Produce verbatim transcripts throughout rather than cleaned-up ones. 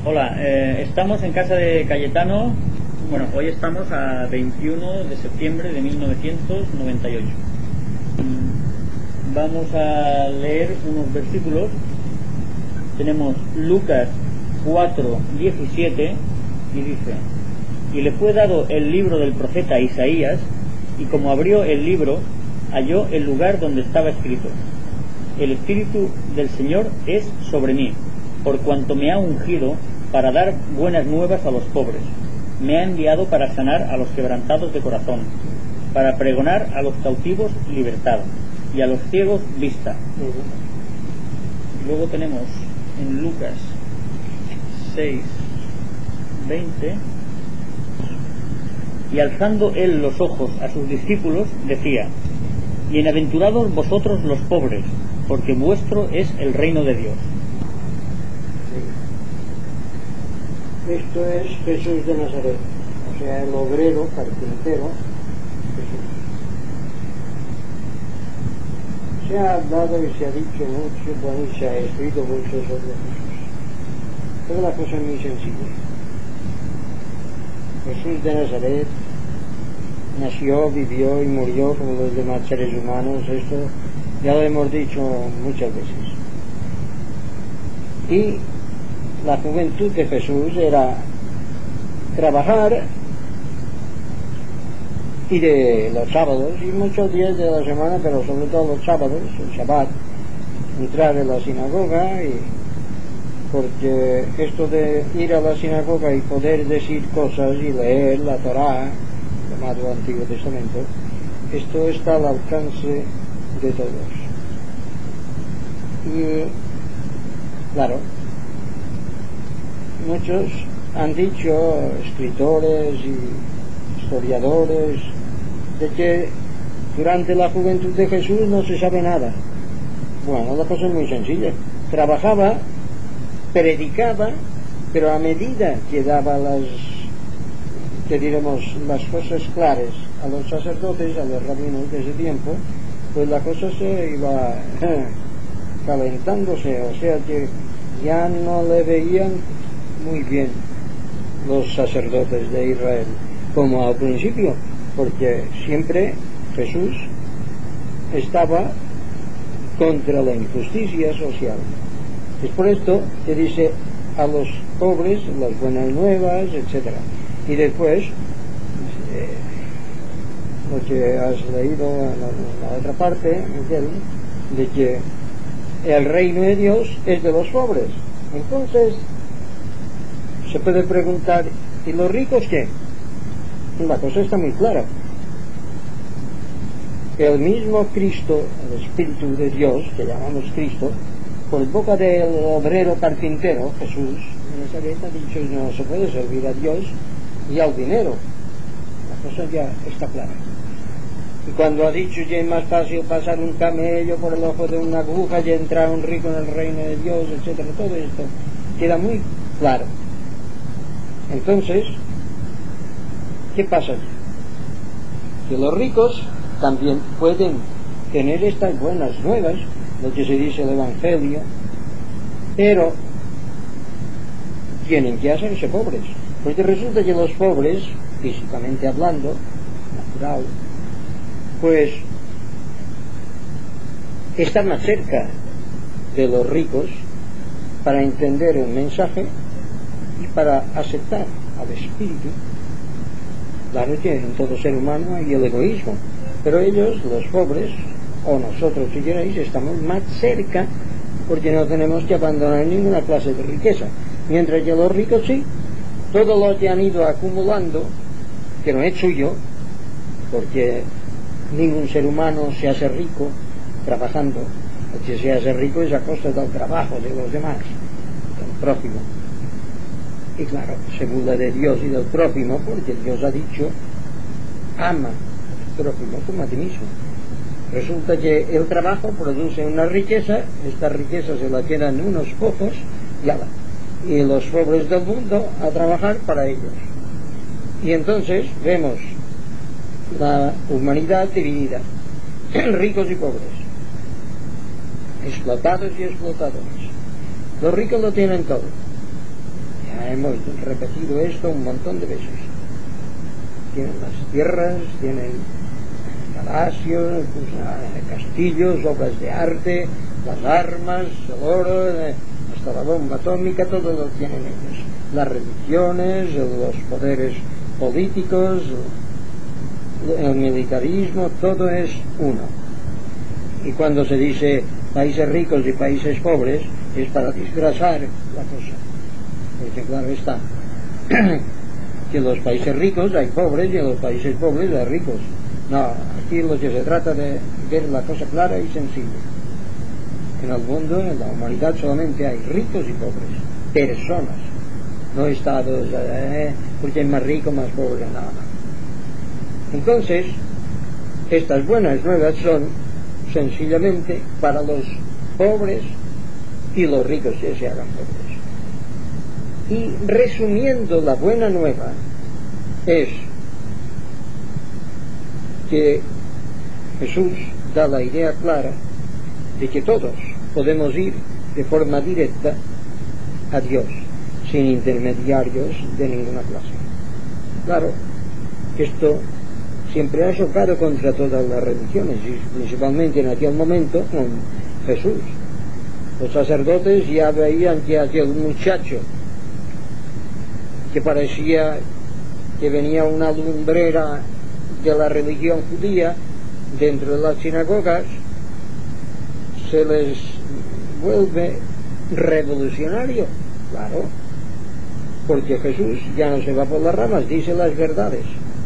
Hola, eh, estamos en casa de Cayetano. Bueno, hoy estamos a veintiuno de septiembre de mil novecientos noventa y ocho. Vamos a leer unos versículos. Tenemos Lucas cuatro diecisiete y dice: y le fue dado el libro del profeta Isaías, y como abrió el libro, halló el lugar donde estaba escrito: el Espíritu del Señor es sobre mí, por cuanto me ha ungido para dar buenas nuevas a los pobres, me ha enviado para sanar a los quebrantados de corazón, para pregonar a los cautivos libertad, y a los ciegos vista. Y luego tenemos en Lucas seis veinte: y alzando él los ojos a sus discípulos, decía: bienaventurados vosotros los pobres, porque vuestro es el reino de Dios. Esto es Jesús de Nazaret, o sea, el obrero carpintero Jesús. Se ha hablado y se ha dicho mucho, bueno, y se ha escrito mucho sobre Jesús. Pero la cosa es muy sencilla. Jesús de Nazaret nació, vivió y murió como los demás seres humanos. Esto ya lo hemos dicho muchas veces. Y la juventud de Jesús era trabajar, y de los sábados y muchos días de la semana, pero sobre todo los sábados, el Shabbat, entrar en la sinagoga, y porque esto de ir a la sinagoga y poder decir cosas y leer la Torá, llamado Antiguo Testamento, esto está al alcance de todos. Y claro, muchos han dicho, escritores y historiadores, de que durante la juventud de Jesús no se sabe nada. Bueno, la cosa es muy sencilla. Trabajaba, predicaba, pero a medida que daba las, que diremos, las cosas claras a los sacerdotes, a los rabinos de ese tiempo, pues la cosa se iba calentándose, o sea que ya no le veían muy bien los sacerdotes de Israel como al principio, porque siempre Jesús estaba contra la injusticia social. Es por esto que dice a los pobres las buenas nuevas, etcétera. Y después eh, lo que has leído en la, en la otra parte, Miguel, de que el reino de Dios es de los pobres. Entonces se puede preguntar, ¿y los ricos qué? La cosa está muy clara. El mismo Cristo, el Espíritu de Dios, que llamamos Cristo, por boca del obrero carpintero, Jesús, en Nazaret, ha dicho: no se puede servir a Dios y al dinero. La cosa ya está clara. Y cuando ha dicho que es más fácil pasar un camello por el ojo de una aguja y entrar un rico en el reino de Dios, etcétera, todo esto queda muy claro. Entonces, ¿qué pasa? Que los ricos también pueden tener estas buenas nuevas, lo que se dice el Evangelio, pero tienen que hacerse pobres, porque resulta que los pobres, físicamente hablando, natural, pues están más cerca de los ricos para entender el mensaje y para aceptar al Espíritu. Claro que en todo ser humano hay el egoísmo, pero ellos, los pobres, o nosotros si queréis, estamos más cerca, porque no tenemos que abandonar ninguna clase de riqueza, mientras que los ricos sí, todo lo que han ido acumulando, que no es suyo, porque ningún ser humano se hace rico trabajando, el que se hace rico es a costa del trabajo de los demás, del prójimo. Y claro, se burla de Dios y del prójimo, porque Dios ha dicho: ama al prójimo como a ti mismo. Resulta que el trabajo produce una riqueza, esta riqueza se la quedan unos pocos y ala, y los pobres del mundo a trabajar para ellos. Y entonces vemos la humanidad dividida en ricos y pobres, explotados y explotadores. Los ricos lo tienen todo, Ya hemos repetido esto un montón de veces. Tienen las tierras, tienen palacios, castillos, obras de arte, las armas, el oro, hasta la bomba atómica, todo lo tienen ellos. Las religiones, los poderes políticos, el militarismo, todo es uno. Y cuando se dice países ricos y países pobres, es para disfrazar la cosa. Porque claro está, que en los países ricos hay pobres y en los países pobres hay ricos. No, aquí lo que se trata de ver la cosa clara y sencilla. En el mundo, en la humanidad, solamente hay ricos y pobres, personas, no estados, eh, porque es más rico, más pobre, nada más. Entonces, estas buenas nuevas son sencillamente para los pobres y los ricos que se hagan pobres. Y resumiendo, la buena nueva es que Jesús da la idea clara de que todos podemos ir de forma directa a Dios, sin intermediarios de ninguna clase. Claro, esto siempre ha chocado contra todas las religiones, y principalmente en aquel momento con Jesús. Los sacerdotes ya veían que aquel muchacho que parecía que venía una lumbrera de la religión judía dentro de las sinagogas, se les vuelve revolucionario, claro, porque Jesús ya no se va por las ramas, dice las verdades,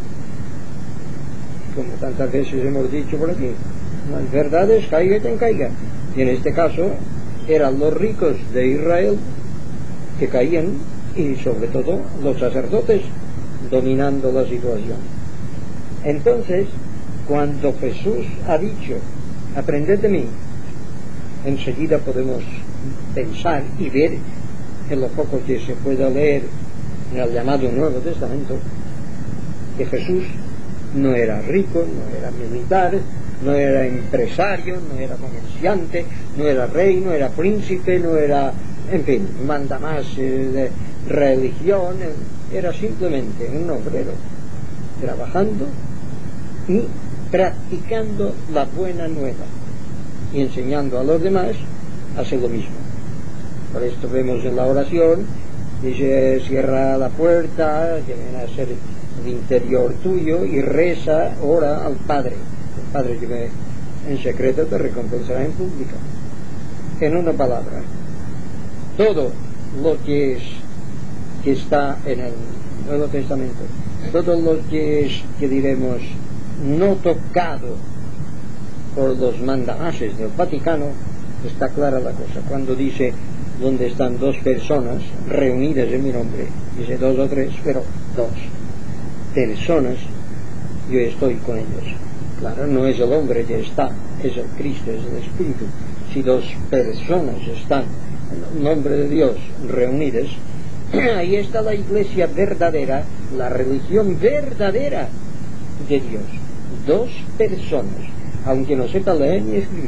como tantas veces hemos dicho por aquí, las verdades, caiga quien caiga. Y en este caso eran los ricos de Israel que caían, y sobre todo los sacerdotes dominando la situación. Entonces, cuando Jesús ha dicho aprended de mí, enseguida podemos pensar y ver, en lo poco que se pueda leer en el llamado Nuevo Testamento, que Jesús no era rico, no era militar, no era empresario, no era comerciante, no era rey, no era príncipe, no era, en fin, mandamás eh, de religión, era simplemente un obrero trabajando y practicando la buena nueva y enseñando a los demás a hacer lo mismo. Por esto vemos en la oración, dice, cierra la puerta, que viene a ser el interior tuyo, y reza, ora al Padre. El Padre que ve en secreto te recompensará en público. En una palabra, todo lo que es que está en el Nuevo Testamento, todo lo que es, que diremos, no tocado por los mandamases del Vaticano, está clara la cosa. Cuando dice, donde están dos personas reunidas en mi nombre, dice dos o tres, pero dos personas, yo estoy con ellos. Claro, no es el hombre que está, es el Cristo, es el Espíritu. Si dos personas están en el nombre de Dios reunidas, ahí está la iglesia verdadera, la religión verdadera de Dios. Dos personas, aunque no sepa leer ni escribir.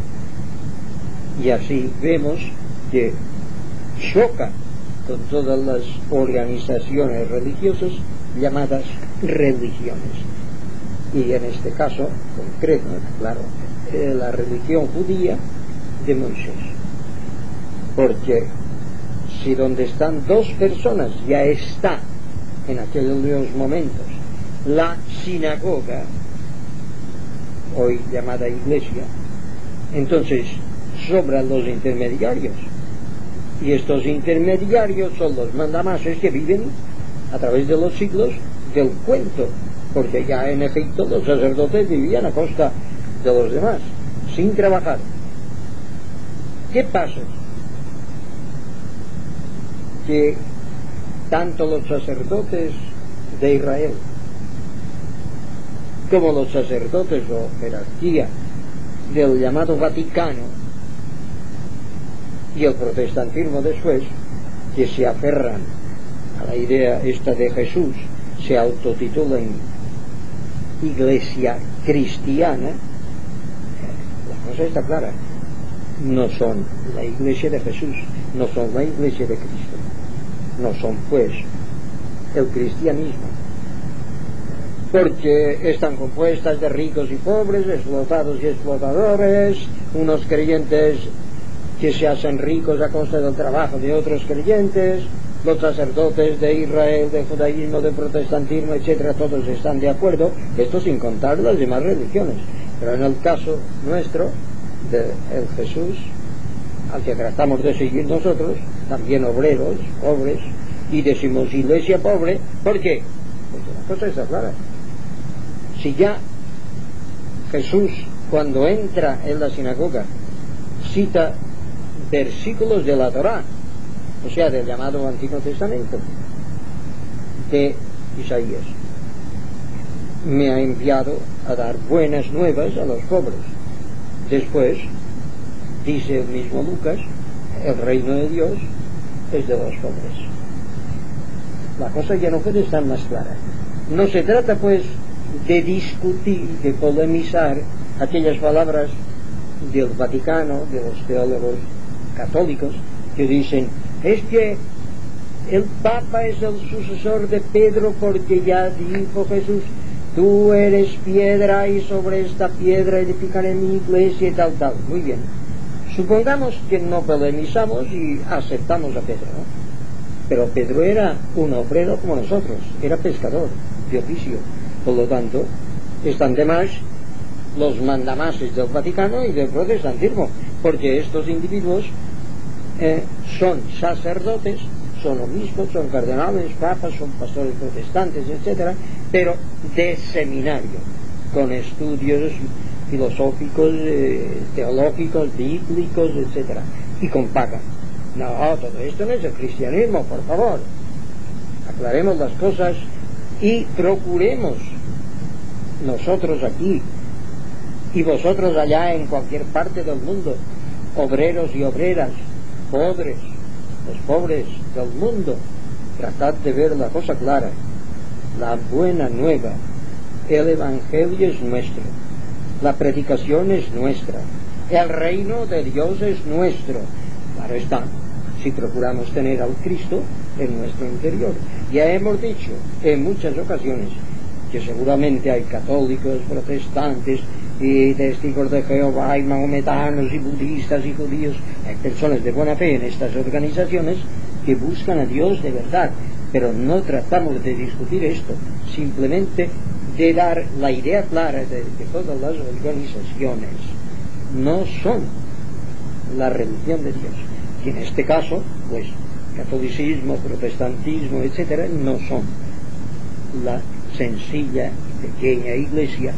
Y así vemos que choca con todas las organizaciones religiosas llamadas religiones. Y en este caso concreto, claro, eh, la religión judía de Moisés. Porque si donde están dos personas ya está en aquellos momentos la sinagoga, hoy llamada iglesia, entonces sobran los intermediarios, y estos intermediarios son los mandamases que viven a través de los siglos del cuento, porque ya en Egipto los sacerdotes vivían a costa de los demás, sin trabajar. ¿Qué pasa? Que tanto los sacerdotes de Israel como los sacerdotes o jerarquía del llamado Vaticano y el protestantismo después, que se aferran a la idea esta de Jesús, se autotitulan iglesia cristiana, la cosa está clara, no son la iglesia de Jesús, no son la iglesia de Cristo. no son pues el cristianismo, porque están compuestas de ricos y pobres, explotados y explotadores, unos creyentes que se hacen ricos a costa del trabajo de otros creyentes, los sacerdotes de Israel, de judaísmo, de protestantismo, etcétera, todos están de acuerdo, esto sin contar las demás religiones. Pero en el caso nuestro, de el Jesús al que tratamos de seguir nosotros, también obreros, pobres, y decimos iglesia pobre, ¿por qué? Porque la cosa está clara. Si ya Jesús, cuando entra en la sinagoga, cita versículos de la Torá, o sea, del llamado Antiguo Testamento, de Isaías, me ha enviado a dar buenas nuevas a los pobres. Después, dice el mismo Lucas, el reino de Dios es de los pobres. La cosa ya no puede estar más clara. No se trata pues de discutir, de polemizar aquellas palabras del Vaticano, de los teólogos católicos, que dicen, es que el Papa es el sucesor de Pedro porque ya dijo Jesús, tú eres piedra y sobre esta piedra edificaré mi iglesia y tal, tal. Muy bien. Supongamos que no polemizamos y aceptamos a Pedro, ¿no? Pero Pedro era un obrero como nosotros, era pescador de oficio. Por lo tanto, están de más los mandamases del Vaticano y del protestantismo, porque estos individuos eh, son sacerdotes, son obispos, son cardenales, papas, son pastores protestantes, etcétera, pero de seminario, con estudios filosóficos, eh, teológicos, bíblicos, etcétera, y con paga. No, todo esto no es el cristianismo, por favor. Aclaremos las cosas y procuremos nosotros aquí y vosotros allá en cualquier parte del mundo, obreros y obreras, pobres, los pobres del mundo, tratad de ver la cosa clara. La buena nueva, el evangelio es nuestro, la predicación es nuestra, el reino de Dios es nuestro. Claro está, si procuramos tener al Cristo en nuestro interior. Ya hemos dicho en muchas ocasiones que seguramente hay católicos, protestantes y testigos de Jehová y mahometanos y budistas y judíos, hay personas de buena fe en estas organizaciones que buscan a Dios de verdad, pero no tratamos de discutir esto, simplemente de dar la idea clara de que todas las organizaciones no son la religión de Dios, y en este caso pues catolicismo, protestantismo, etcétera, no son la sencilla, pequeña iglesia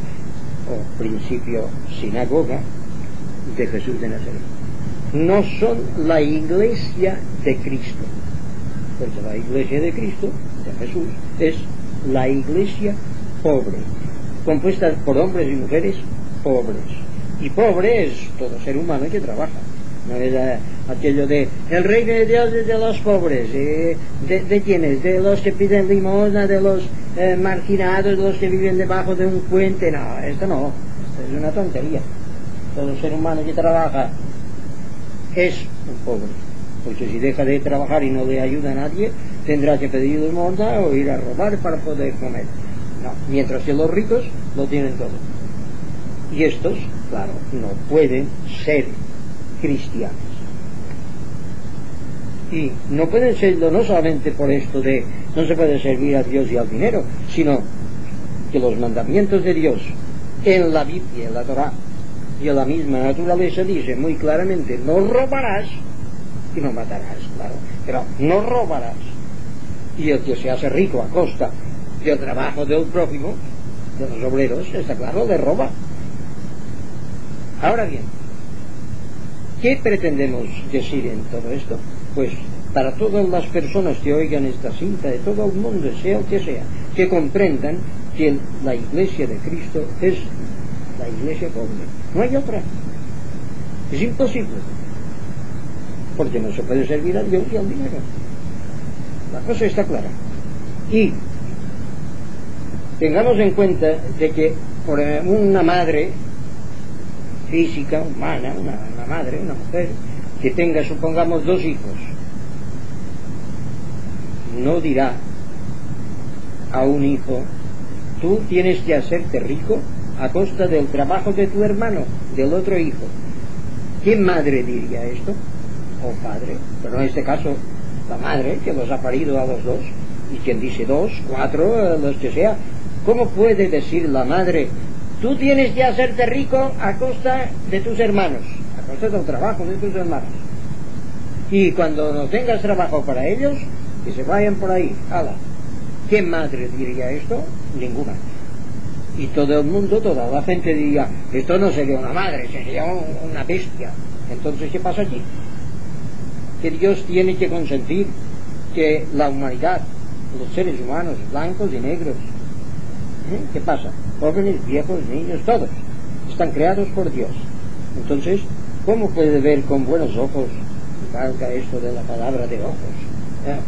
o principio sinagoga de Jesús de Nazaret. No son la iglesia de Cristo, porque la iglesia de Cristo, de Jesús, es la iglesia pobre, compuesta por hombres y mujeres pobres. Y pobre es todo ser humano que trabaja. No es uh, aquello de el reino de Dios es de los pobres, eh, de, de quiénes, de los que piden limosna, de los eh, marginados, de los que viven debajo de un puente. No, esto no, esto es una tontería. Todo ser humano que trabaja es un pobre, porque si deja de trabajar y no le ayuda a nadie, tendrá que pedir limosna o ir a robar para poder comer. No, mientras que los ricos lo tienen todo. Y estos, claro, no pueden ser cristianos. Y no pueden serlo no solamente por esto de no se puede servir a Dios y al dinero, sino que los mandamientos de Dios en la Biblia, en la Torá y en la misma naturaleza dice muy claramente, no robarás y no matarás, claro, pero no robarás. Y el que se hace rico a costa del trabajo del prójimo, de los obreros, está claro, le roba. Ahora bien, ¿qué pretendemos decir en todo esto? Pues para todas las personas que oigan esta cinta, de todo el mundo, sea el que sea, que comprendan que la iglesia de Cristo es la iglesia pobre. No hay otra. Es imposible. Porque no se puede servir a Dios y al dinero. La cosa está clara. Y tengamos en cuenta de que por una madre física, humana, una, una madre, una mujer, que tenga, supongamos, dos hijos, no dirá a un hijo: tú tienes que hacerte rico a costa del trabajo de tu hermano, del otro hijo. ¿Qué madre diría esto? O padre, pero en este caso la madre, que los ha parido a los dos, y quien dice dos, cuatro, los que sea. ¿Cómo puede decir la madre: tú tienes que hacerte rico a costa de tus hermanos, a costa del trabajo de tus hermanos? Y cuando no tengas trabajo para ellos, que se vayan por ahí, hala. ¿Qué madre diría esto? Ninguna. Y todo el mundo, toda la gente diría: esto no sería una madre, sería un, una bestia. Entonces, ¿qué pasa aquí? Que Dios tiene que consentir que la humanidad, los seres humanos, blancos y negros, ¿eh? ¿qué pasa? Jóvenes, viejos, niños, todos están creados por Dios. Entonces, ¿cómo puede ver con buenos ojos, valga esto de la palabra de ojos, ¿eh?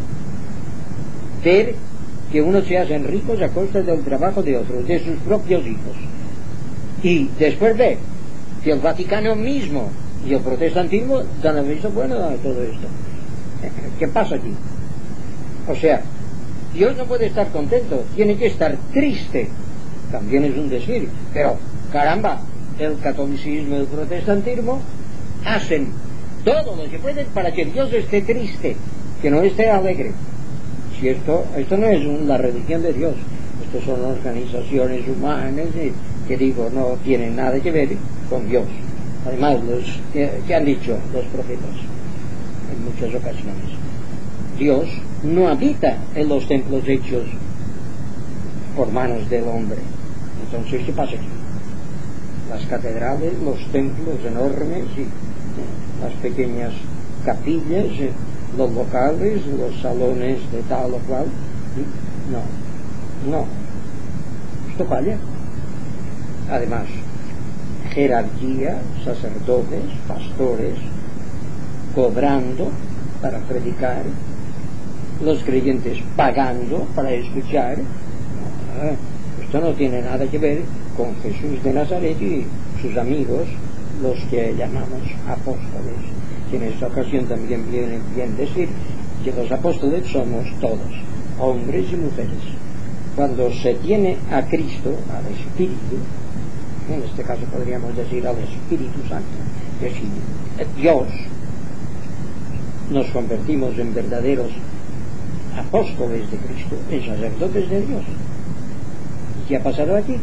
ver que unos se hacen ricos a costa del trabajo de otros, de sus propios hijos? Y después ve que el Vaticano mismo y el protestantismo dan el visto bueno a todo esto. ¿Qué pasa aquí? O sea, Dios no puede estar contento, tiene que estar triste. También es un decir, pero caramba, el catolicismo y el protestantismo hacen todo lo que pueden para que Dios esté triste, que no esté alegre. Si esto, esto no es la religión de Dios, esto son organizaciones humanas que digo, no tienen nada que ver con Dios. Además, los que, que han dicho los profetas en muchas ocasiones, Dios no habita en los templos hechos por manos del hombre. Entonces, ¿qué pasa aquí? Las catedrales, los templos enormes y las pequeñas capillas, los locales, los salones de tal o cual. No, no, esto falla. Además, jerarquía, sacerdotes, pastores, cobrando para predicar, los creyentes pagando para escuchar. Esto no tiene nada que ver con Jesús de Nazaret y sus amigos, los que llamamos apóstoles, que en esta ocasión también viene bien decir que los apóstoles somos todos, hombres y mujeres. Cuando se tiene a Cristo, al Espíritu, en este caso podríamos decir al Espíritu Santo, es decir, Dios, nos convertimos en verdaderos apóstoles de Cristo, en sacerdotes de Dios. ¿Y qué ha pasado aquí?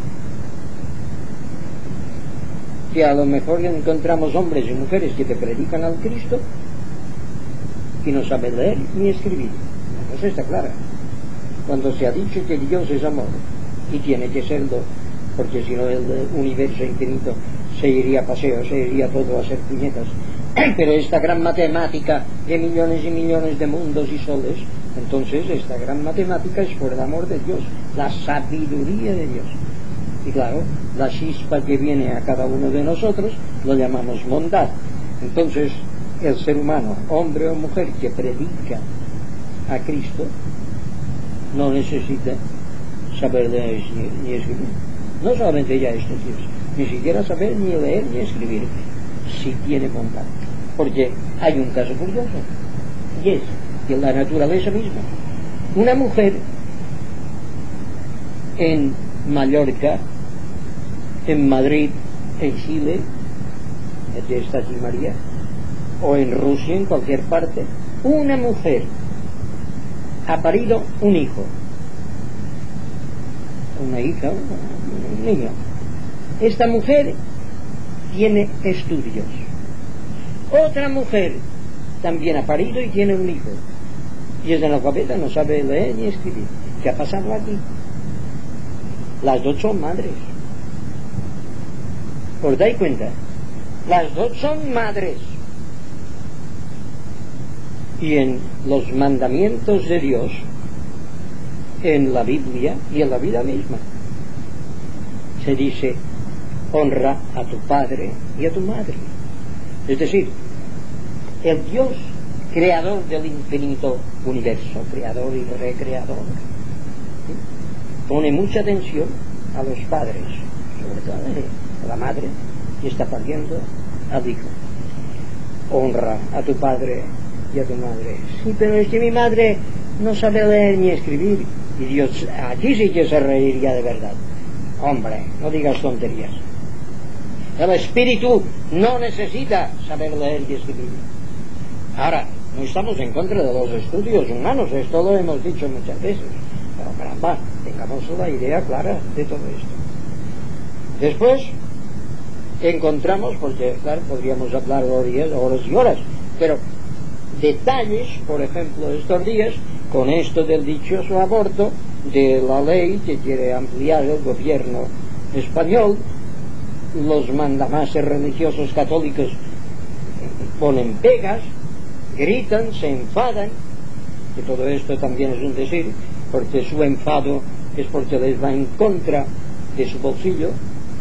Que a lo mejor encontramos hombres y mujeres que te predican al Cristo y no saben leer ni escribir. La cosa está clara. Cuando se ha dicho que Dios es amor, y tiene que serlo, porque si no el universo infinito se iría a paseo, se iría todo a hacer puñetas. Pero esta gran matemática de millones y millones de mundos y soles, entonces esta gran matemática es por el amor de Dios, la sabiduría de Dios. Y claro, la chispa que viene a cada uno de nosotros lo llamamos bondad. Entonces el ser humano, hombre o mujer, que predica a Cristo, no necesita saber leer ni, ni escribir. No solamente ya estos días, ni siquiera saber ni leer ni escribir, si tiene bondad. Porque hay un caso curioso, y es que la naturaleza misma, una mujer en Mallorca, en Madrid, en Chile, aquí está aquí María, o en Rusia, en cualquier parte, una mujer ha parido un hijo, una hija, un niño. Esta mujer tiene estudios. Otra mujer también ha parido y tiene un hijo, y es analfabeta, no sabe leer ni escribir. ¿Qué ha pasado aquí? Las dos son madres. ¿Os dais cuenta? Las dos son madres. Y en los mandamientos de Dios, en la Biblia y en la vida misma, se dice: honra a tu padre y a tu madre. Es decir, el Dios creador del infinito universo, creador y recreador, ¿sí?, pone mucha atención a los padres, sobre todo a la madre que está pariendo al hijo. Honra a tu padre y a tu madre. Sí, pero es que mi madre no sabe leer ni escribir. Y Dios aquí sí que se reiría de verdad. Hombre, no digas tonterías. El espíritu no necesita saber leer y escribir. Ahora, no estamos en contra de los estudios humanos, esto lo hemos dicho muchas veces, pero caramba, tengamos una idea clara de todo esto. Después encontramos, porque claro, podríamos hablar días, horas y horas, pero detalles, por ejemplo, estos días, con esto del dichoso aborto, de la ley que quiere ampliar el gobierno español, los mandamases religiosos católicos ponen pegas, gritan, se enfadan, que todo esto también es un decir, porque su enfado es porque les va en contra de su bolsillo,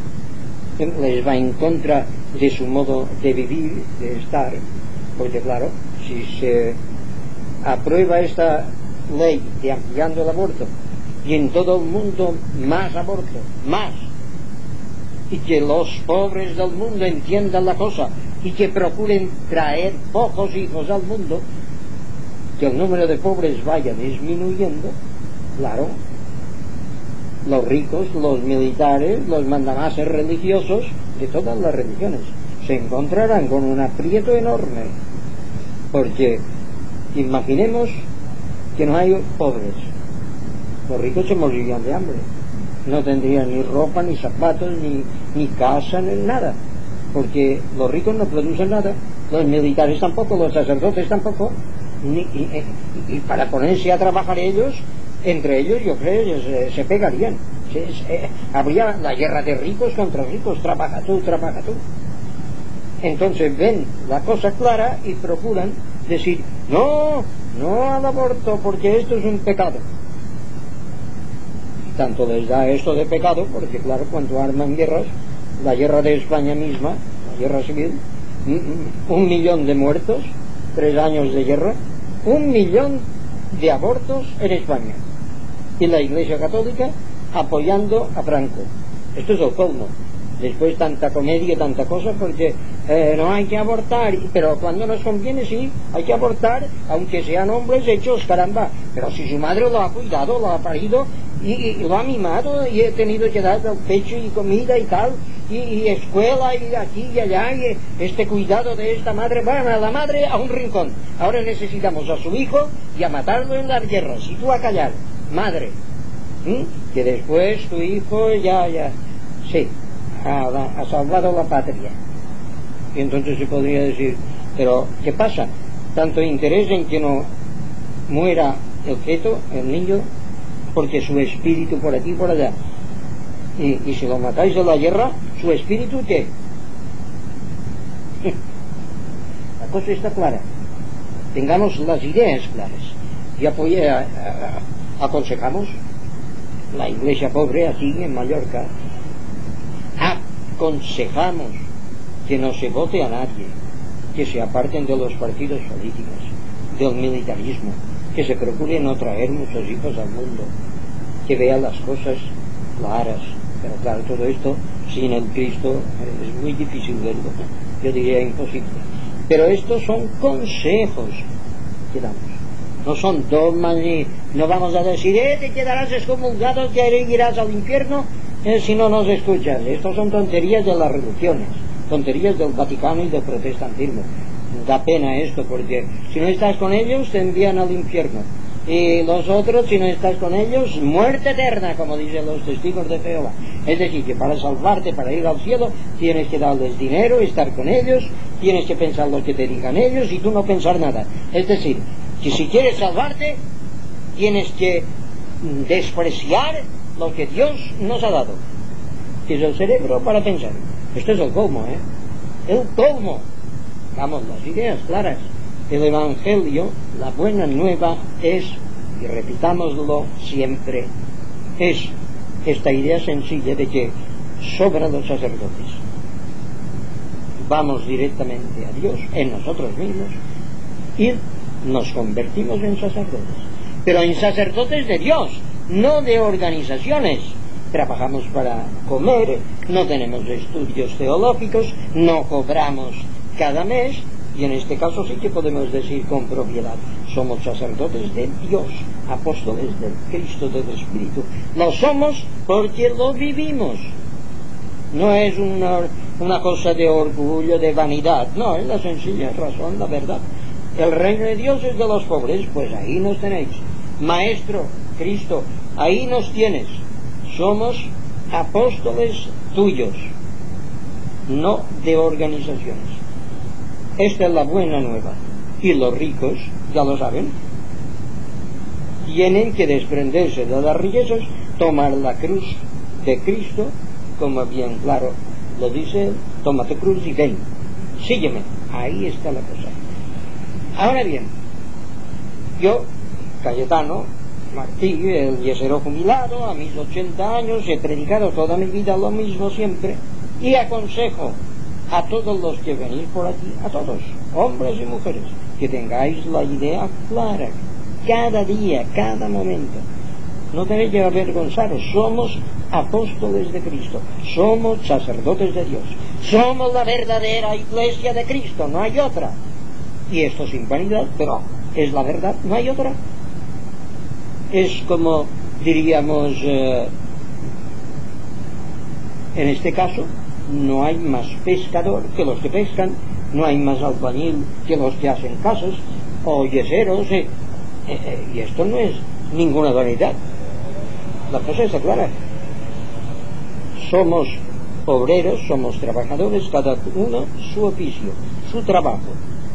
les va en contra de su modo de vivir, de estar, porque claro, si se aprueba esta ley de ampliando el aborto y en todo el mundo más aborto, más, y que los pobres del mundo entiendan la cosa y que procuren traer pocos hijos al mundo, que el número de pobres vaya disminuyendo, claro, los ricos, los militares, los mandamases religiosos de todas las religiones se encontrarán con un aprieto enorme, porque imaginemos que no hay pobres, los ricos se morirían de hambre, no tendrían ni ropa, ni zapatos, ni, ni casa, ni nada, porque los ricos no producen nada, los militares tampoco, los sacerdotes tampoco, ni, y, y, y para ponerse a trabajar ellos, entre ellos yo creo que se, se pegarían, se, se, habría la guerra de ricos contra ricos, trabaja tú, trabaja tú. Entonces ven la cosa clara y procuran decir no, no al aborto, porque esto es un pecado. Tanto les da esto de pecado, porque claro, cuando arman guerras, la guerra de España misma, la guerra civil, un millón de muertos, tres años de guerra, un millón de abortos en España, y la Iglesia Católica apoyando a Franco. Esto es el colmo. Después tanta comedia, tanta cosa, porque eh, no hay que abortar, pero cuando nos conviene sí, hay que abortar, aunque sean hombres hechos, caramba, pero si su madre lo ha cuidado, lo ha parido y, y lo ha mimado, y he tenido que dar el pecho y comida y tal, y, y escuela y aquí y allá, y este cuidado de esta madre, bueno, a la madre a un rincón. Ahora necesitamos a su hijo y a matarlo en las guerras, y tú a callar, madre, ¿sí? Que después tu hijo ya, ya, sí, ha, ha salvado la patria. Y entonces se podría decir, pero ¿qué pasa? Tanto interés en que no muera el feto, el niño, porque su espíritu por aquí y por allá, y, y si lo matáis en la guerra, su espíritu ¿qué? La cosa está clara, tengamos las ideas claras y apoye, a, a, aconsejamos la iglesia pobre aquí en Mallorca, aconsejamos que no se vote a nadie, que se aparten de los partidos políticos, del militarismo, que se procure no traer muchos hijos al mundo, que vean las cosas claras. Pero claro, todo esto sin el Cristo es muy difícil verlo, yo diría imposible. Pero estos son consejos que damos, no son dogmas, ni no vamos a decir eh, te quedarás excomulgado, que irás al infierno eh, si no nos escuchas. Estos son tonterías de las religiones, tonterías del Vaticano y del protestantismo. Da pena esto, porque si no estás con ellos te envían al infierno, y los otros, si no estás con ellos, muerte eterna, como dicen los testigos de Jehová. Es decir, que para salvarte, para ir al cielo, tienes que darles dinero, estar con ellos, tienes que pensar lo que te digan ellos y tú no pensar nada. Es decir, que si quieres salvarte, tienes que despreciar lo que Dios nos ha dado, que es el cerebro para pensar. Esto es el colmo, ¿eh? El colmo. Damos las ideas claras. El Evangelio, la buena nueva es, y repitámoslo siempre, es esta idea sencilla de que sobran los sacerdotes. Vamos directamente a Dios en nosotros mismos y nos convertimos en sacerdotes. Pero en sacerdotes de Dios, no de organizaciones. Trabajamos para comer, no tenemos estudios teológicos, no cobramos cada mes, y en este caso sí que podemos decir con propiedad, somos sacerdotes de Dios, apóstoles del Cristo del Espíritu. Lo somos porque lo vivimos. No es una, una cosa de orgullo, de vanidad, no, es la sencilla razón, la verdad. El reino de Dios es de los pobres, pues ahí nos tenéis. Maestro, Cristo, ahí nos tienes. Somos apóstoles tuyos, no de organizaciones. Esta es la buena nueva. Y los ricos, ya lo saben, tienen que desprenderse de las riquezas, tomar la cruz de Cristo, como bien claro lo dice, toma tu cruz y ven, sígueme. Ahí está la cosa. Ahora bien, yo, Cayetano Martí, el yesero jubilado, a mis ochenta años, he predicado toda mi vida lo mismo siempre, y aconsejo a todos los que venís por aquí, a todos, hombres y mujeres, que tengáis la idea clara, cada día, cada momento. No tenéis que avergonzaros, somos apóstoles de Cristo, somos sacerdotes de Dios, somos la verdadera iglesia de Cristo, no hay otra. Y esto sin vanidad, pero es la verdad, no hay otra. Es como diríamos, eh, en este caso, no hay más pescador que los que pescan, no hay más albañil que los que hacen casas, o yeseros, eh, eh, eh, y esto no es ninguna vanidad. La cosa está clara. Somos obreros, somos trabajadores, cada uno su oficio, su trabajo.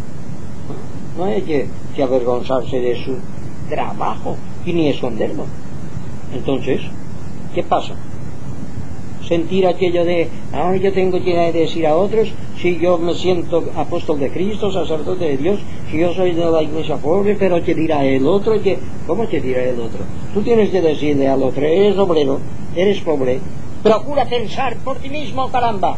No hay que, que avergonzarse de su trabajo y ni esconderlo. Entonces, ¿qué pasa? Sentir aquello de, ahora yo tengo que decir a otros, si yo me siento apóstol de Cristo, sacerdote de Dios, si yo soy de la iglesia pobre, pero ¿qué dirá el otro? ¿Qué? ¿Cómo te dirá el otro? Tú tienes que decirle al otro, eres obrero, eres pobre, procura pensar por ti mismo, caramba,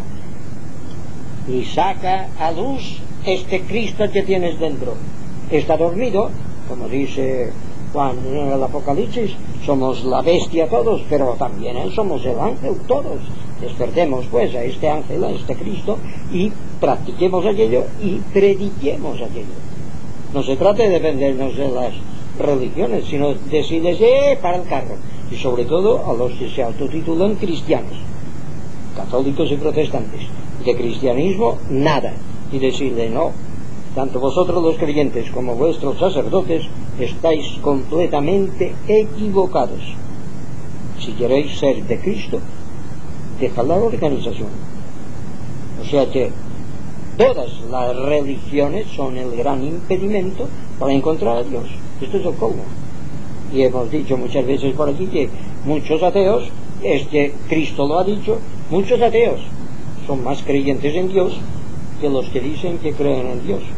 y saca a luz este Cristo que tienes dentro. Está dormido, como dice Juan en el Apocalipsis, somos la bestia todos, pero también somos el ángel todos. Despertemos pues a este ángel, a este Cristo, y practiquemos aquello y prediquemos aquello. No se trata de defendernos de las religiones, sino decirles, eh, para el carro. Y sobre todo a los que se autotitulan cristianos, católicos y protestantes. De cristianismo, nada. Y decirle, no, tanto vosotros los creyentes como vuestros sacerdotes estáis completamente equivocados. Si queréis ser de Cristo, dejad la organización. O sea que todas las religiones son el gran impedimento para encontrar a Dios. Esto es el colmo. Y hemos dicho muchas veces por aquí que muchos ateos, es que Cristo lo ha dicho, muchos ateos son más creyentes en Dios que los que dicen que creen en Dios.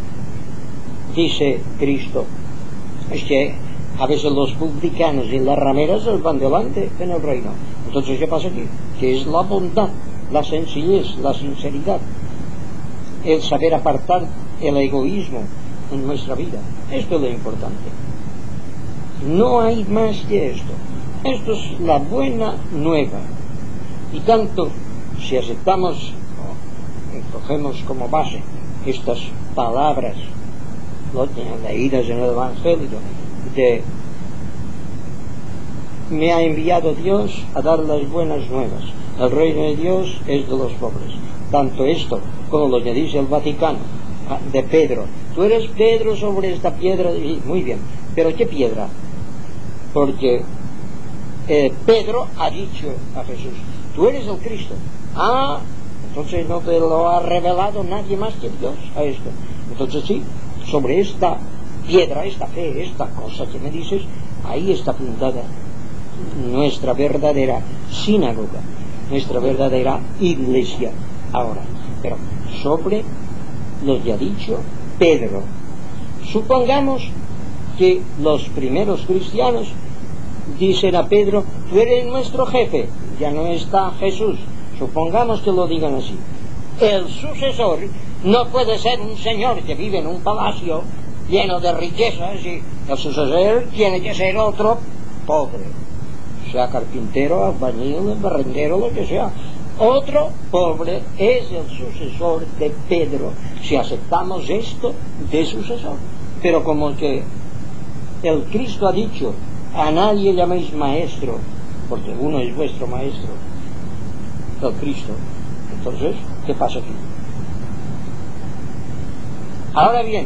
Dice Cristo, es que a veces los publicanos y las rameras van delante en el reino. Entonces, ¿qué pasa aquí? Que es la bondad, la sencillez, la sinceridad, el saber apartar el egoísmo en nuestra vida. Esto es lo importante. No hay más que esto. Esto es la buena nueva. Y tanto si aceptamos o cogemos como base estas palabras leídas en el Evangelio de me ha enviado Dios a dar las buenas nuevas, el reino de Dios es de los pobres, tanto esto como lo que dice el Vaticano de Pedro, tú eres Pedro sobre esta piedra, y muy bien, pero ¿qué piedra? Porque eh, Pedro ha dicho a Jesús, tú eres el Cristo. Ah, entonces no te lo ha revelado nadie más que Dios a esto. Entonces sí, sobre esta piedra, esta fe, esta cosa que me dices, ahí está fundada nuestra verdadera sinagoga, nuestra verdadera iglesia ahora. Pero sobre lo que ha dicho Pedro, supongamos que los primeros cristianos dicen a Pedro, tú eres nuestro jefe, ya no está Jesús, supongamos que lo digan así. El sucesor no puede ser un señor que vive en un palacio lleno de riquezas, y el sucesor tiene que ser otro pobre, sea carpintero, albañil, barrendero, lo que sea. Otro pobre es el sucesor de Pedro, si aceptamos esto de sucesor. Pero como que el Cristo ha dicho: a nadie llaméis maestro, porque uno es vuestro maestro, el Cristo. Entonces, ¿qué pasa aquí? Ahora bien,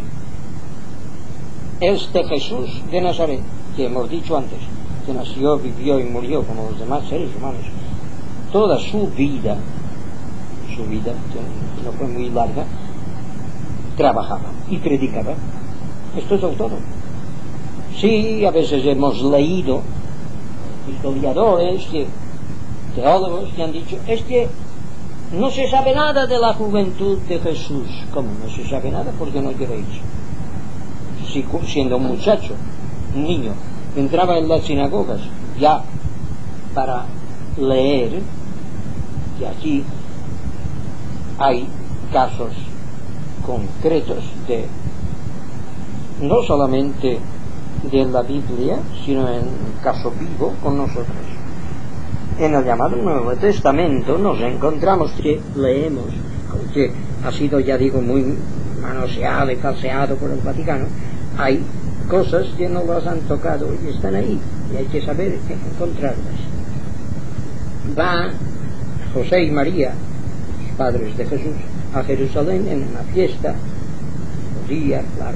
este Jesús de Nazaret, que hemos dicho antes, que nació, vivió y murió como los demás seres humanos, toda su vida, su vida, que no fue muy larga, trabajaba y predicaba. Esto es todo. Sí, a veces hemos leído historiadores, que, teólogos que han dicho: es que no se sabe nada de la juventud de Jesús. ¿Cómo no se sabe nada? ¿Por qué no queréis? Si siendo un muchacho, un niño, entraba en las sinagogas ya para leer, que aquí hay casos concretos de no solamente de la Biblia, sino en caso vivo con nosotros. En el llamado Nuevo Testamento nos encontramos que leemos, aunque ha sido, ya digo, muy manoseado y falseado por el Vaticano, hay cosas que no las han tocado y están ahí, y hay que saber encontrarlas. Va José y María, los padres de Jesús, a Jerusalén en una fiesta, día, claro,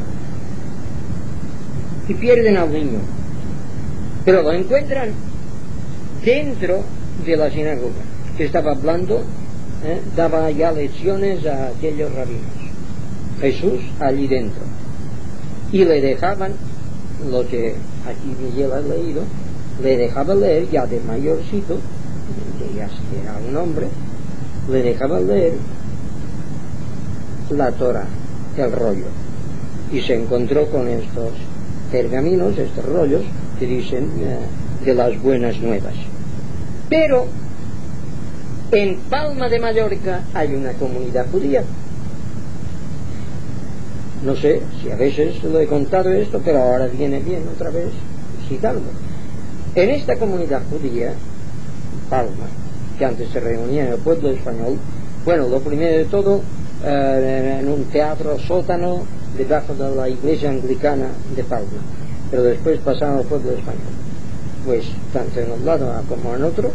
y pierden al niño, pero lo encuentran dentro de la sinagoga, que estaba hablando, eh, daba ya lecciones a aquellos rabinos. Jesús allí dentro, y le dejaban, lo que aquí Miguel ha leído, le dejaba leer, ya de mayorcito, que ya era un hombre, le dejaba leer la Torah, el rollo, y se encontró con estos pergaminos, estos rollos que dicen eh, de las buenas nuevas. Pero en Palma de Mallorca hay una comunidad judía. No sé si a veces lo he contado esto, pero ahora viene bien otra vez citarlo. En esta comunidad judía, Palma, que antes se reunía en el pueblo español, bueno, lo primero de todo, eh, en un teatro sótano debajo de la iglesia anglicana de Palma, pero después pasaron al pueblo español. Pues tanto en un lado como en otro,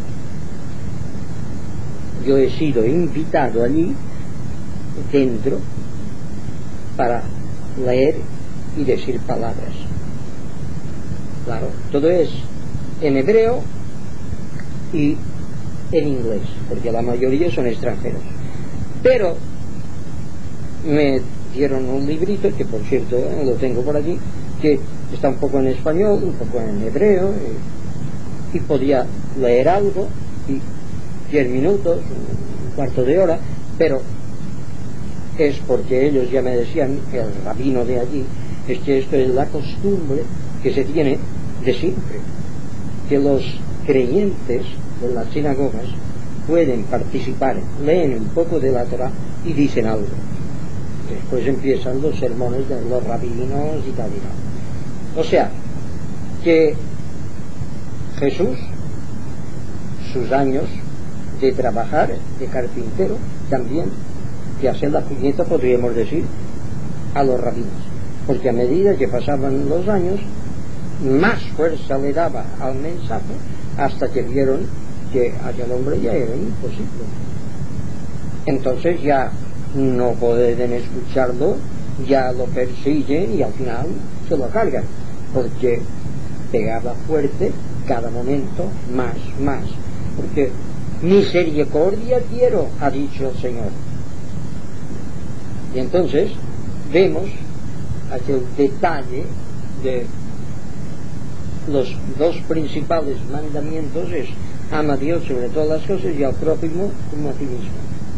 yo he sido invitado allí dentro para leer y decir palabras. Claro, todo es en hebreo y en inglés, porque la mayoría son extranjeros. Pero me dieron un librito, que por cierto eh, lo tengo por aquí, que está un poco en español, un poco en hebreo, y, y podía leer algo, y diez minutos, un cuarto de hora, pero es porque ellos ya me decían, el rabino de allí, es que esto es la costumbre que se tiene de siempre, que los creyentes de las sinagogas pueden participar, leen un poco de la Torah y dicen algo. Después empiezan los sermones de los rabinos y tal y tal. O sea, que Jesús, sus años de trabajar de carpintero, también de hacer la puñeta, podríamos decir, a los rabinos, porque a medida que pasaban los años, más fuerza le daba al mensaje, hasta que vieron que aquel hombre ya era imposible. Entonces ya no pueden escucharlo, ya lo persiguen y al final se lo cargan, porque pegaba fuerte cada momento, más, más, porque misericordia quiero, ha dicho el Señor. Y entonces vemos aquel detalle de los dos principales mandamientos: es ama a Dios sobre todas las cosas y al prójimo como a ti mismo.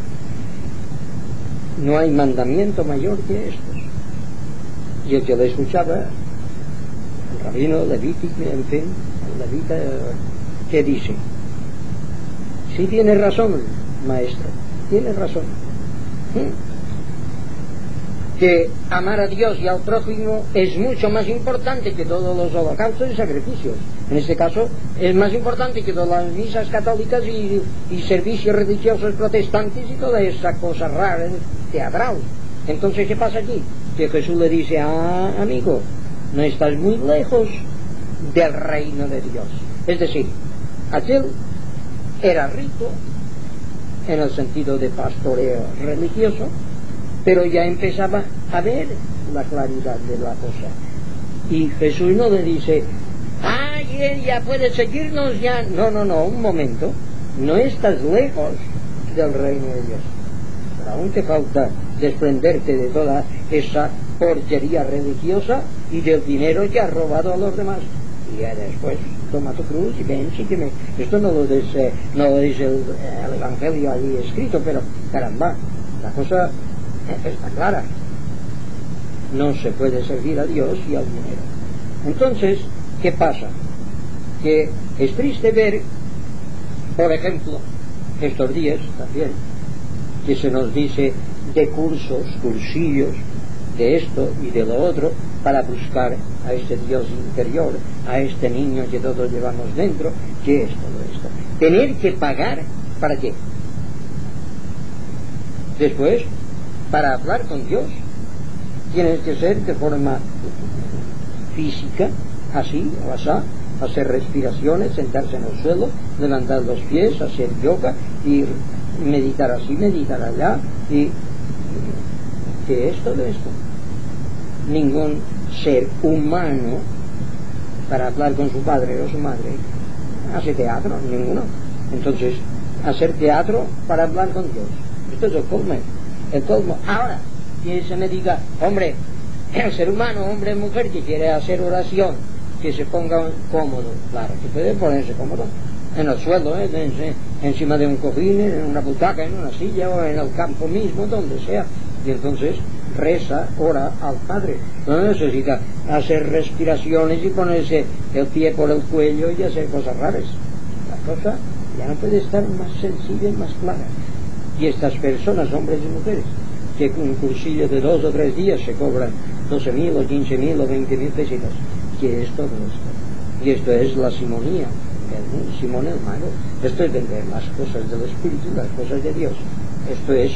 No hay mandamiento mayor que estos. Y el que le escuchaba, el rabino levítico, en fin, el levita, ¿qué dice? Sí, tiene razón, maestro, tiene razón. ¿Mm? Que amar a Dios y al prójimo es mucho más importante que todos los holocaustos y sacrificios. En este caso es más importante que todas las misas católicas y, y servicios religiosos protestantes y toda esa cosa rara, teatral. Entonces, ¿qué pasa aquí? Que Jesús le dice: ah, amigo, no estás muy lejos del reino de Dios. Es decir, aquel era rico en el sentido de pastoreo religioso, pero ya empezaba a ver la claridad de la cosa. Y Jesús no le dice, ¡ay, ya puedes seguirnos ya! No, no, no, un momento, no estás lejos del reino de Dios, pero aún te falta desprenderte de toda esa porquería religiosa y del dinero que has robado a los demás. Y ya después toma tu cruz y ven, sígueme. Esto no lo dice, no lo dice el, el Evangelio allí escrito, pero caramba, la cosa está clara. No se puede servir a Dios y al dinero. Entonces, ¿qué pasa? Que es triste ver, por ejemplo, estos días también, que se nos dice de cursos, cursillos, de esto y de lo otro, para buscar a este Dios interior, a este niño que todos llevamos dentro. ¿Qué es todo esto? Tener que pagar, ¿para qué? Después, para hablar con Dios, tienes que ser de forma física, así o así, hacer respiraciones, sentarse en el suelo, levantar los pies, hacer yoga y meditar así, meditar allá. ¿Y qué es todo esto? Ningún ser humano, para hablar con su padre o su madre, hace teatro, ninguno. Entonces, hacer teatro para hablar con Dios, esto es el colmo, el colmo. Ahora, que se me diga, hombre, el ser humano, hombre o mujer, que quiere hacer oración, que se ponga cómodo. Claro, que puede ponerse cómodo en el suelo, ¿eh? Encima de un cojín, en una butaca, en una silla o en el campo mismo, donde sea. Y entonces reza, ora al Padre. No necesita hacer respiraciones y ponerse el pie por el cuello y hacer cosas raras. La cosa ya no puede estar más sencilla y más clara. Y estas personas, hombres y mujeres, que con un cursillo de dos o tres días se cobran doce mil o quince mil o veinte mil pesitas, ¿qué es todo esto? Y esto es la simonía, el Simón el mago. Esto es vender las cosas del Espíritu, las cosas de Dios. Esto es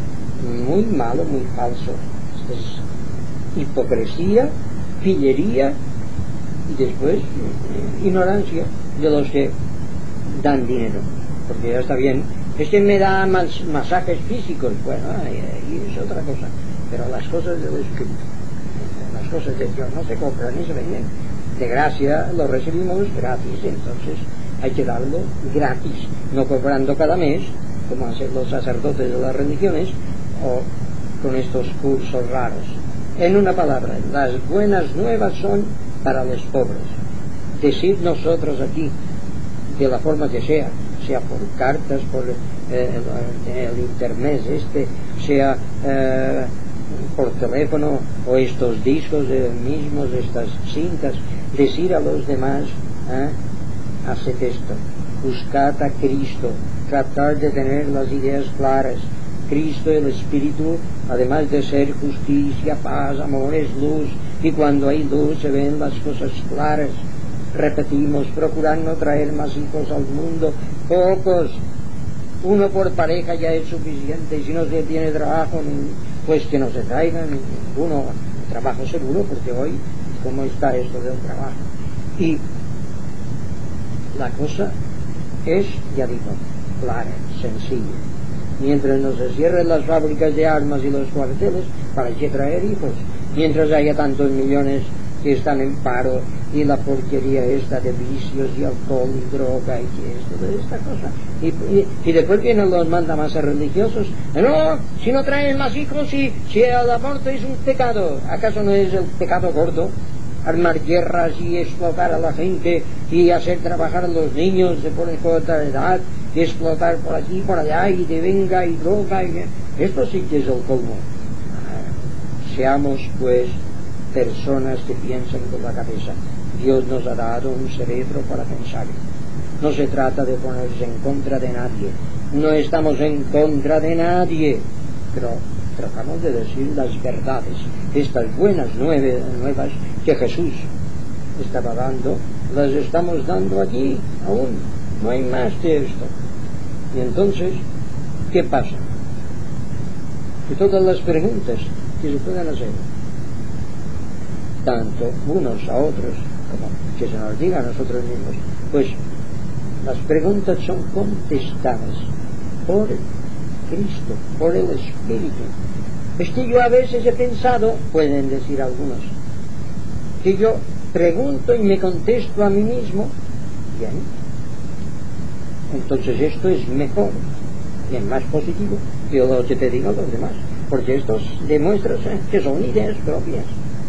muy malo, muy falso. Esto es hipocresía, pillería y después eh, ignorancia de los que dan dinero, porque ya está bien. Es que me da mas, masajes físicos, bueno, ahí es otra cosa, pero las cosas del Espíritu, las cosas de Dios no se compran ni se venden, de gracia lo recibimos gratis, entonces hay que darlo gratis, no cobrando cada mes, como hacen los sacerdotes de las religiones, o con estos cursos raros. En una palabra, las buenas nuevas son para los pobres. Decid nosotros aquí, de la forma que sea, sea por cartas, por eh, el, el internet este, sea eh, por teléfono o estos discos eh, mismos, estas cintas, decir a los demás, eh, haced esto, buscad a Cristo, tratar de tener las ideas claras. Cristo, el Espíritu, además de ser justicia, paz, amor, es luz, y cuando hay luz se ven las cosas claras. Repetimos, procurar no traer más hijos al mundo, pocos, uno por pareja ya es suficiente, y si no se tiene trabajo, pues que no se traigan ninguno, trabajo seguro, porque hoy, ¿cómo está esto del trabajo? Y la cosa es, ya digo, clara, sencilla. Mientras no se cierren las fábricas de armas y los cuarteles, ¿para qué traer hijos? Mientras haya tantos millones que están en paro, y la porquería esta de vicios y alcohol y droga y esto, de esta cosa. Y, y, y después vienen los mandamases religiosos. No, si no traen más hijos, si, si el aborto es un pecado. ¿Acaso no es el pecado gordo? Armar guerras y explotar a la gente y hacer trabajar a los niños de por corta edad y explotar por aquí, por allá, y de venga y droga. Y... esto sí que es el colmo. Seamos pues personas que piensan con la cabeza. Dios nos ha dado un cerebro para pensar. No se trata de ponerse en contra de nadie. No estamos en contra de nadie, pero tratamos de decir las verdades, estas buenas nueve, nuevas que Jesús estaba dando, las estamos dando aquí aún. No hay más que esto. Y entonces, ¿qué pasa? Que todas las preguntas que se puedan hacer, tanto, unos a otros, como que se nos diga a nosotros mismos, pues las preguntas son contestadas por Cristo, por el Espíritu. Es que yo a veces he pensado, pueden decir algunos, que yo pregunto y me contesto a mí mismo, bien, entonces esto es mejor y es más positivo que lo que te digan los demás, porque estos demuestran que son ideas propias.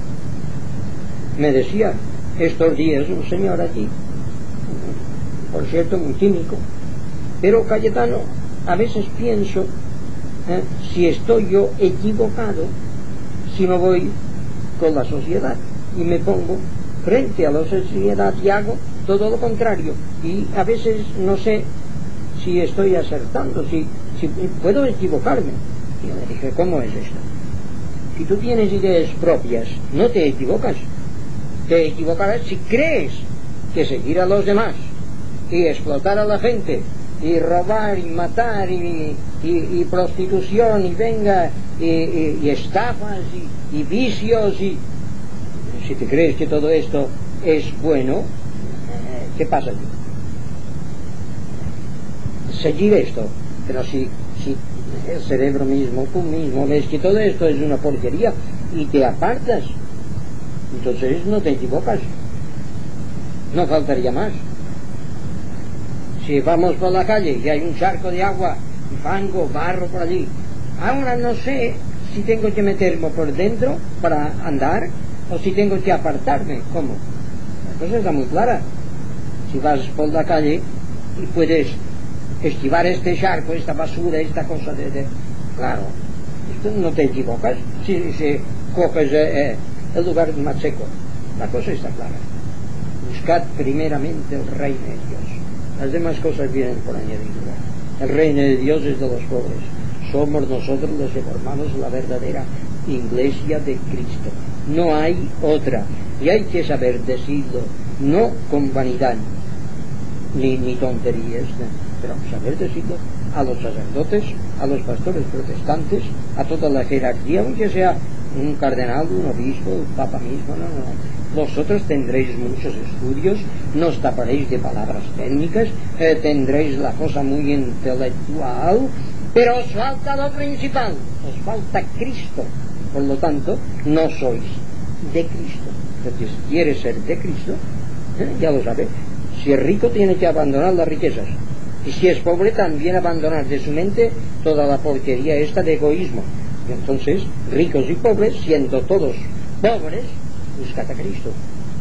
Me decía estos días un señor aquí, por cierto muy químico, pero Cayetano, a veces pienso ¿eh? si estoy yo equivocado, si me voy con la sociedad y me pongo frente a la sociedad y hago todo lo contrario, y a veces no sé si estoy acertando, si, si puedo equivocarme. Y yo le dije, ¿cómo es esto? Si tú tienes ideas propias, no te equivocas. Te equivocarás si crees que seguir a los demás y explotar a la gente y robar y matar y, y, y prostitución y venga y, y, y estafas y, y vicios y si te crees que todo esto es bueno, ¿qué pasa aquí? Seguir esto, pero si, si el cerebro mismo, tú mismo ves que todo esto es una porquería y te apartas, entonces no te equivocas, no faltaría más. Si vamos por la calle y hay un charco de agua, fango, barro por allí, ahora no sé si tengo que meterme por dentro para andar o si tengo que apartarme. ¿Cómo? La cosa está muy clara. Si vas por la calle y puedes esquivar este charco, esta basura, esta cosa de... de claro, esto no te equivocas si, si coges eh, eh, el lugar más seco. La cosa está clara. Buscad primeramente el reino de Dios. Las demás cosas vienen por añadidura. El reino de Dios es de los pobres. Somos nosotros los que formamos la verdadera iglesia de Cristo. No hay otra. Y hay que saber decirlo, no con vanidad, ni, ni tonterías, ¿no? Pero saber decirlo a los sacerdotes, a los pastores protestantes, a toda la jerarquía, aunque sea un cardenal, un obispo, un papa mismo, no, no. Vosotros tendréis muchos estudios, no os taparéis de palabras técnicas, eh, tendréis la cosa muy intelectual, pero os falta lo principal, os falta Cristo. Por lo tanto, no sois de Cristo. Porque si quieres ser de Cristo, eh, ya lo sabes, si es rico tiene que abandonar las riquezas, y si es pobre también abandonar de su mente toda la porquería esta de egoísmo. Y entonces, ricos y pobres, siendo todos pobres, buscad a Cristo.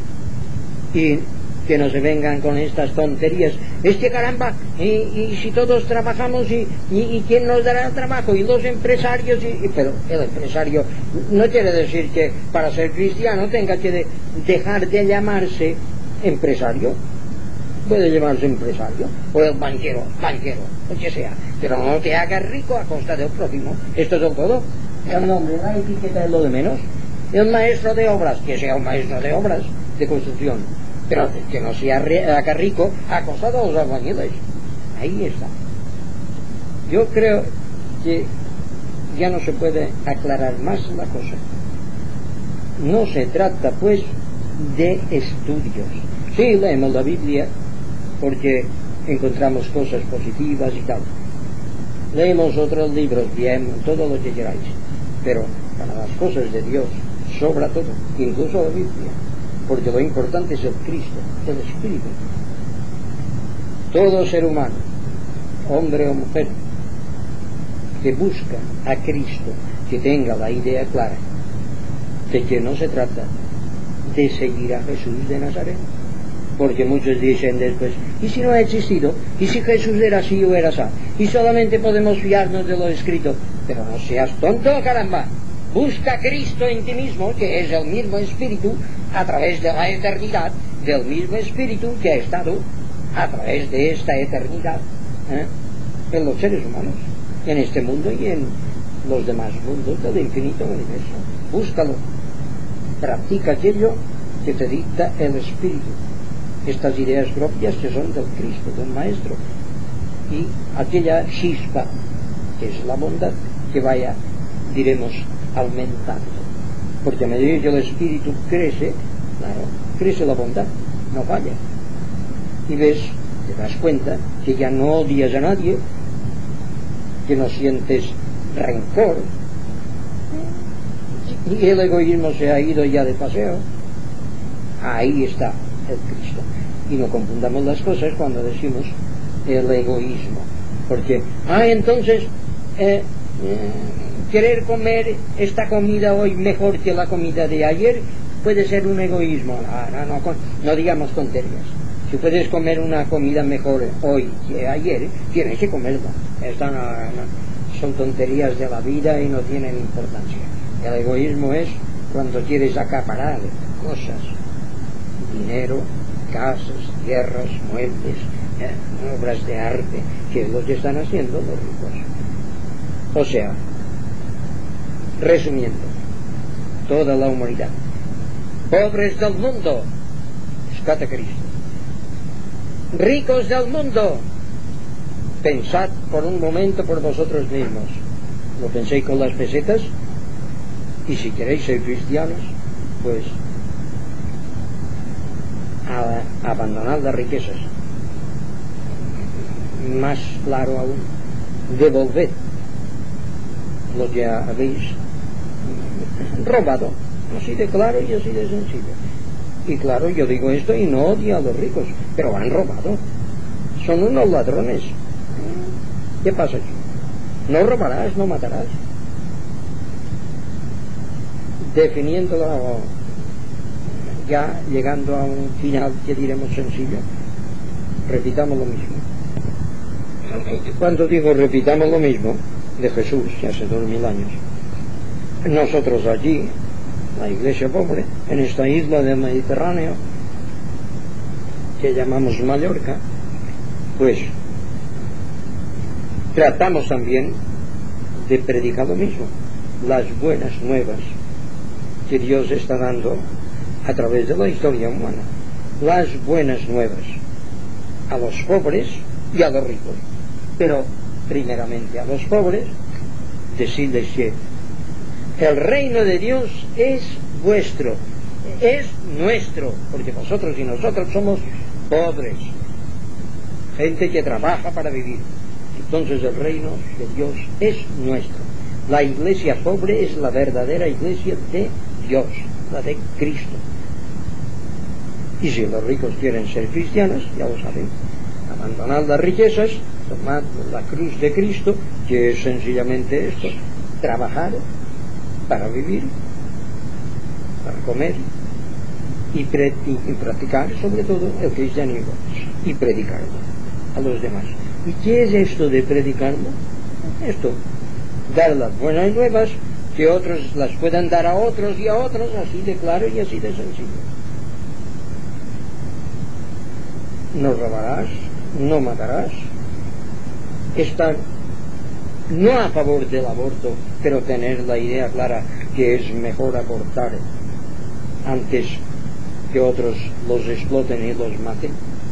Y que no se vengan con estas tonterías. Es que caramba, y, y si todos trabajamos, y, y, y quién nos dará el trabajo, y los empresarios, y, y, pero el empresario no quiere decir que para ser cristiano tenga que de, dejar de llamarse empresario. Puede llamarse empresario, o el banquero, banquero, o que sea, pero no te hagas rico a costa del prójimo. Esto es todo. El nombre, la etiqueta es lo de menos. El maestro de obras, que sea un maestro de obras de construcción, pero que no se haga rico a costa de los albañiles. Ahí está. Yo creo que ya no se puede aclarar más la cosa. No se trata pues de estudios. Sí, leemos la Biblia porque encontramos cosas positivas y tal. Leemos otros libros, bien, todo lo que queráis, pero para las cosas de Dios sobra todo, incluso la Biblia, porque lo importante es el Cristo, el Espíritu. Todo ser humano, hombre o mujer, que busca a Cristo, que tenga la idea clara de que no se trata de seguir a Jesús de Nazaret, porque muchos dicen después, ¿y si no ha existido? ¿Y si Jesús era así o era así? Y solamente podemos fiarnos de lo escrito. Pero no seas tonto, caramba. Busca a Cristo en ti mismo, que es el mismo Espíritu, a través de la eternidad, del mismo Espíritu que ha estado a través de esta eternidad ¿eh? en los seres humanos, en este mundo y en los demás mundos del infinito universo. Búscalo. Practica aquello que te dicta el Espíritu. Estas ideas propias que son del Cristo, del Maestro, y aquella chispa que es la bondad que vaya, diremos, aumentando. porque a medida que el espíritu crece, claro, crece la bondad, no falla. Y ves, te das cuenta que ya no odias a nadie, que no sientes rencor, y el egoísmo se ha ido ya de paseo. Ahí está el Cristo. Y no confundamos las cosas cuando decimos el egoísmo, porque, ah, entonces eh, eh, querer comer esta comida hoy mejor que la comida de ayer puede ser un egoísmo. No, no, no, no digamos tonterías. Si puedes comer una comida mejor hoy que ayer, tienes que comerla. Esta no, no, son tonterías de la vida y no tienen importancia. El egoísmo es cuando quieres acaparar cosas, dinero, casas, tierras, muebles, eh, obras de arte, que es lo que están haciendo los ricos. O sea, resumiendo, toda la humanidad, pobres del mundo, escate Cristo. Ricos del mundo, pensad por un momento por vosotros mismos. Lo penséis con las pesetas, y si queréis ser cristianos, pues a, a abandonar las riquezas. Más claro aún, devolved lo que habéis robado, así de claro y así de sencillo. Y claro, yo digo esto y no odio a los ricos, pero han robado, son unos ladrones. ¿Qué pasa aquí? No robarás, no matarás. Definiéndolo, ya llegando a un final que diremos sencillo, repitamos lo mismo. Cuando digo repitamos lo mismo de Jesús, que hace dos mil años, nosotros allí, la iglesia pobre, en esta isla del Mediterráneo que llamamos Mallorca, pues tratamos también de predicar lo mismo, las buenas nuevas que Dios está dando a través de la historia humana, las buenas nuevas a los pobres y a los ricos, pero primeramente a los pobres, decirles que el reino de Dios es vuestro, es nuestro, porque vosotros y nosotros somos pobres, gente que trabaja para vivir. Entonces el reino de Dios es nuestro. La iglesia pobre es la verdadera iglesia de Dios, la de Cristo. Y si los ricos quieren ser cristianos, ya lo saben, abandonar las riquezas, tomar la cruz de Cristo, que es sencillamente esto, trabajar para vivir, para comer y, pre y practicar sobre todo el cristianismo y predicarlo a los demás. ¿Y qué es esto de predicarlo? Esto, dar las buenas nuevas, que otros las puedan dar a otros y a otros, así de claro y así de sencillo. No robarás, no matarás, estar no a favor del aborto, pero tener la idea clara que es mejor abortar antes que otros los exploten y los maten.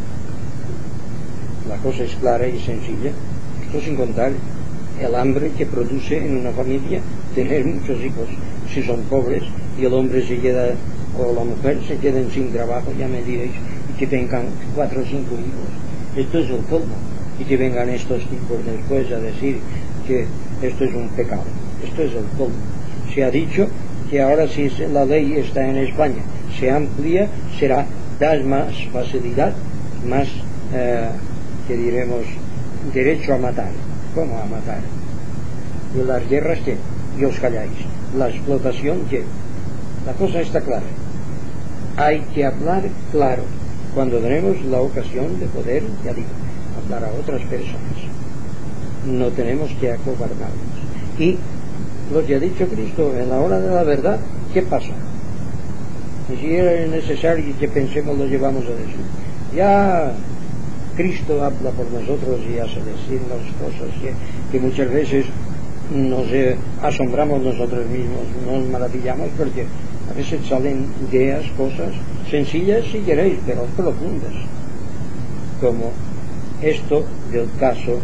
La cosa es clara y sencilla. Esto sin contar el hambre que produce en una familia tener muchos hijos. Si son pobres y el hombre se queda, o la mujer se queden sin trabajo, ya me diréis, y que tengan cuatro o cinco hijos. Esto es el colmo. Y que vengan estos tipos después a decir que esto es un pecado. Esto es el colmo. Se ha dicho que ahora, si la ley está en España, se amplía, será, da más facilidad, más, eh, que diremos, derecho a matar. ¿Cómo a matar? Y las guerras, ¿qué? Y os calláis. La explotación, ¿qué? La cosa está clara. Hay que hablar claro cuando tenemos la ocasión de poder, ya digo, hablar a otras personas. No tenemos que acobardarnos. Y lo que ha dicho Cristo en la hora de la verdad, ¿qué pasa? Ni siquiera es necesario que pensemos, lo llevamos a decir. Ya Cristo habla por nosotros y hace decirnos cosas que, que muchas veces nos eh, asombramos nosotros mismos, nos maravillamos, porque a veces salen ideas, cosas sencillas si queréis, pero profundas, como esto del caso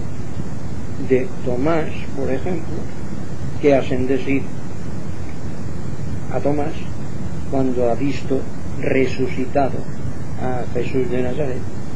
de Tomás, por ejemplo, que hacen decir a Tomás cuando ha visto resucitado a Jesús de Nazaret.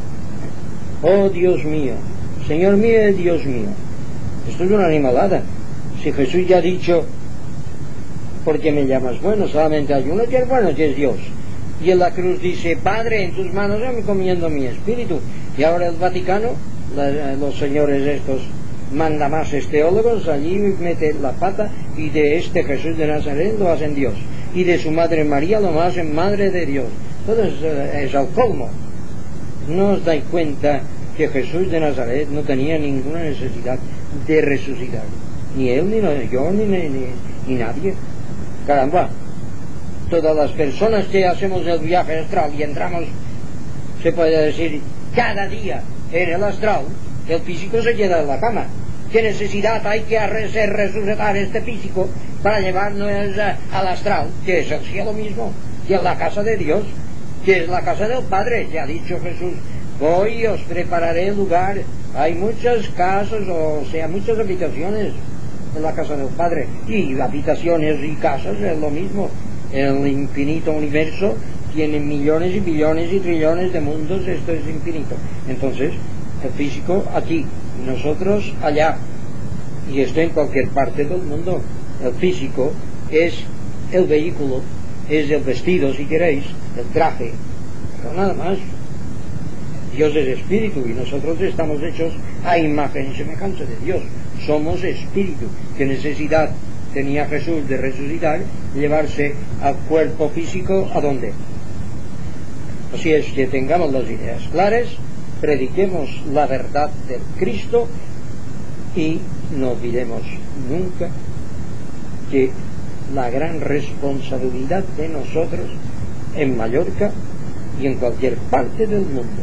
Oh Dios mío, Señor mío y Dios mío. Esto es una animalada. Si Jesús ya ha dicho, ¿por qué me llamas bueno? Solamente hay uno que es bueno, que es Dios. Y en la cruz dice, Padre, en tus manos me encomiendo mi espíritu. Y ahora el Vaticano, la, los señores estos mandamases teólogos, allí meten la pata y de este Jesús de Nazaret lo hacen Dios. Y de su madre María lo hacen Madre de Dios. Todo es, es al colmo. No os dais cuenta que Jesús de Nazaret no tenía ninguna necesidad de resucitar. Ni él, ni yo, ni, ni, ni nadie. Caramba, todas las personas que hacemos el viaje astral y entramos, se puede decir, cada día en el astral, el físico se queda en la cama. ¿Qué necesidad hay que hacer resucitar este físico para llevarnos al astral, que es el cielo mismo, que es la casa de Dios, que es la casa del Padre? Ya ha dicho Jesús, voy y os prepararé lugar. Hay muchas casas, o sea, muchas habitaciones en la casa del Padre, y habitaciones y casas es lo mismo. El infinito universo tiene millones y billones y trillones de mundos, esto es infinito. Entonces, el físico aquí, nosotros allá, y esto en cualquier parte del mundo. El físico es el vehículo, es el vestido, si queréis, el traje, pero nada más. Dios es espíritu y nosotros estamos hechos a imagen y semejanza de Dios. Somos espíritu. ¿Qué necesidad tenía Jesús de resucitar, llevarse al cuerpo físico a dónde? Así es que tengamos las ideas claras, prediquemos la verdad del Cristo y no olvidemos nunca que la gran responsabilidad de nosotros en Mallorca y en cualquier parte del mundo,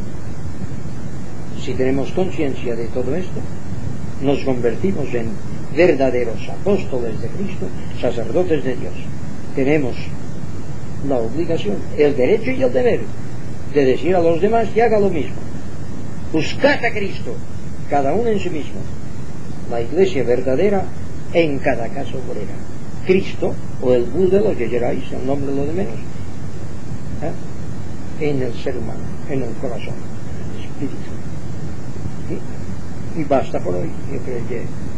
si tenemos conciencia de todo esto, nos convertimos en verdaderos apóstoles de Cristo, sacerdotes de Dios. Tenemos la obligación, el derecho y el deber de decir a los demás que haga lo mismo. Buscad a Cristo, cada uno en sí mismo. La iglesia verdadera en cada caso obrera. Cristo, o el Buda, lo que queráis, el nombre lo de menos, ¿eh? en el ser humano, en el corazón, en el espíritu. ¿Sí? Y basta por hoy. Yo creo que